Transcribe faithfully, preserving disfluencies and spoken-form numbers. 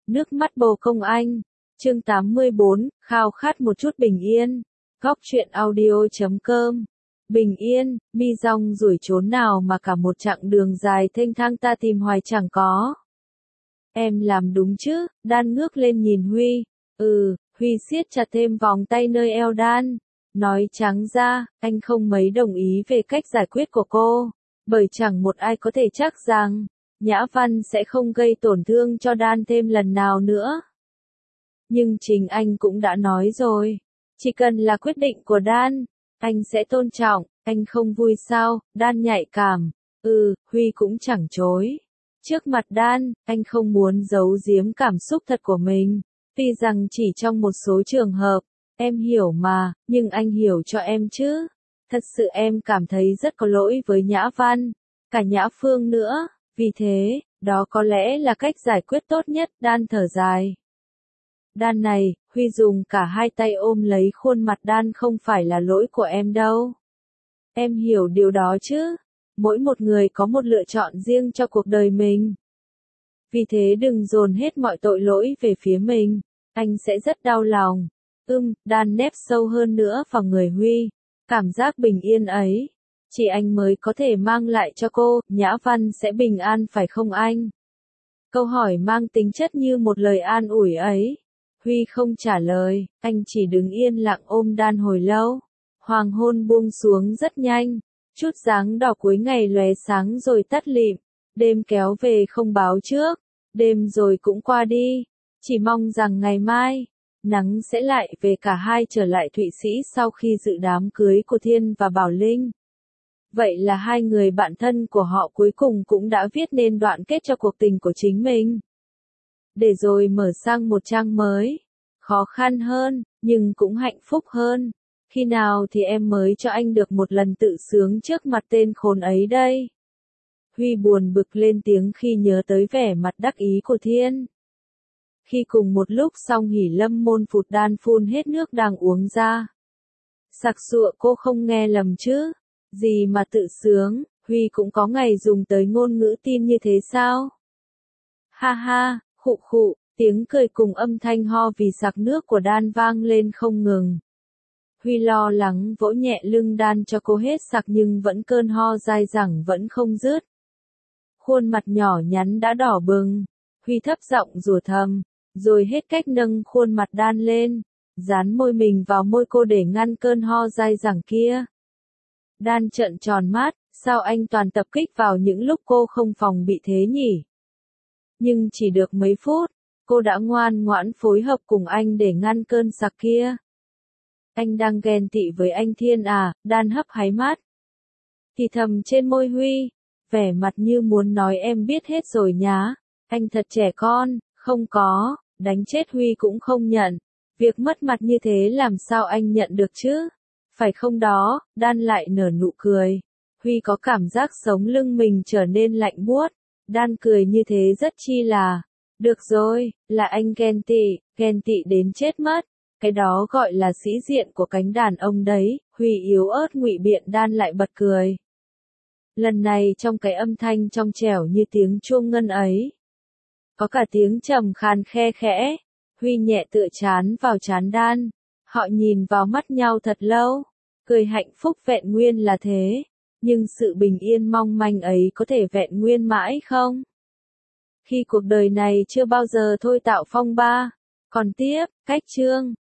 Nước mắt bồ công anh. Chương tám mươi bốn, khao khát một chút bình yên. Góc truyện audio chấm com. Bình yên, mi rong ruổi trốn nào mà cả một chặng đường dài thênh thang ta tìm hoài chẳng có. Em làm đúng chứ, Đan ngước lên nhìn Huy. Ừ, Huy siết chặt thêm vòng tay nơi eo Đan. Nói trắng ra, anh không mấy đồng ý về cách giải quyết của cô. Bởi chẳng một ai có thể chắc rằng, Nhã Văn sẽ không gây tổn thương cho Đan thêm lần nào nữa. Nhưng chính anh cũng đã nói rồi. Chỉ cần là quyết định của Đan, anh sẽ tôn trọng. Anh không vui sao, Đan nhạy cảm. Ừ, Huy cũng chẳng chối. Trước mặt Đan, anh không muốn giấu giếm cảm xúc thật của mình. Tuy rằng chỉ trong một số trường hợp, em hiểu mà, nhưng anh hiểu cho em chứ. Thật sự em cảm thấy rất có lỗi với Nhã Văn, cả Nhã Phương nữa. Vì thế, đó có lẽ là cách giải quyết tốt nhất. Đan thở dài. Đan này, Huy dùng cả hai tay ôm lấy khuôn mặt Đan, không phải là lỗi của em đâu. Em hiểu điều đó chứ. Mỗi một người có một lựa chọn riêng cho cuộc đời mình. Vì thế đừng dồn hết mọi tội lỗi về phía mình. Anh sẽ rất đau lòng. Ưm, Đan nép sâu hơn nữa vào người Huy. Cảm giác bình yên ấy, chỉ anh mới có thể mang lại cho cô. Nhã Văn sẽ bình an phải không anh? Câu hỏi mang tính chất như một lời an ủi ấy. Huy không trả lời, anh chỉ đứng yên lặng ôm Đan hồi lâu. Hoàng hôn buông xuống rất nhanh. Chút dáng đỏ cuối ngày lóe sáng rồi tắt lịm. Đêm kéo về không báo trước. Đêm rồi cũng qua đi. Chỉ mong rằng ngày mai, nắng sẽ lại về. Cả hai trở lại Thụy Sĩ sau khi dự đám cưới của Thiên và Bảo Linh. Vậy là hai người bạn thân của họ cuối cùng cũng đã viết nên đoạn kết cho cuộc tình của chính mình. Để rồi mở sang một trang mới. Khó khăn hơn, nhưng cũng hạnh phúc hơn. Khi nào thì em mới cho anh được một lần tự sướng trước mặt tên khốn ấy đây? Huy buồn bực lên tiếng khi nhớ tới vẻ mặt đắc ý của Thiên. Khi cùng một lúc Song Hỷ Lâm môn phụt Đan phun hết nước đang uống ra. Sặc sụa, cô không nghe lầm chứ? Gì mà tự sướng, Huy cũng có ngày dùng tới ngôn ngữ tin như thế sao? Ha ha, khụ khụ, tiếng cười cùng âm thanh ho vì sặc nước của Đan vang lên không ngừng. Huy lo lắng vỗ nhẹ lưng Đan cho cô hết sặc, nhưng vẫn cơn ho dai dẳng vẫn không dứt. Khuôn mặt nhỏ nhắn đã đỏ bừng. Huy thấp giọng rủa thầm, rồi hết cách nâng khuôn mặt Đan lên, dán môi mình vào môi cô để ngăn cơn ho dai dẳng kia. Đan trợn tròn mắt, sao anh toàn tập kích vào những lúc cô không phòng bị thế nhỉ? Nhưng chỉ được mấy phút, cô đã ngoan ngoãn phối hợp cùng anh để ngăn cơn sặc kia. Anh đang ghen tị với anh Thiên à? Đan hấp háy mắt. Thì thầm trên môi Huy, vẻ mặt như muốn nói em biết hết rồi nhá. Anh thật trẻ con, không có, đánh chết Huy cũng không nhận. Việc mất mặt như thế làm sao anh nhận được chứ? Phải không đó? Đan lại nở nụ cười. Huy có cảm giác sống lưng mình trở nên lạnh buốt. Đan cười như thế rất chi là. Được rồi, là anh ghen tị, ghen tị đến chết mất. Cái đó gọi là sĩ diện của cánh đàn ông đấy. Huy yếu ớt ngụy biện. Đan lại bật cười. Lần này trong cái âm thanh trong trẻo như tiếng chuông ngân ấy, có cả tiếng trầm khàn khe khẽ. Huy nhẹ tựa trán vào trán Đan. Họ nhìn vào mắt nhau thật lâu. Cười hạnh phúc vẹn nguyên là thế. Nhưng sự bình yên mong manh ấy có thể vẹn nguyên mãi không? Khi cuộc đời này chưa bao giờ thôi tạo phong ba. Còn tiếp, cách chương.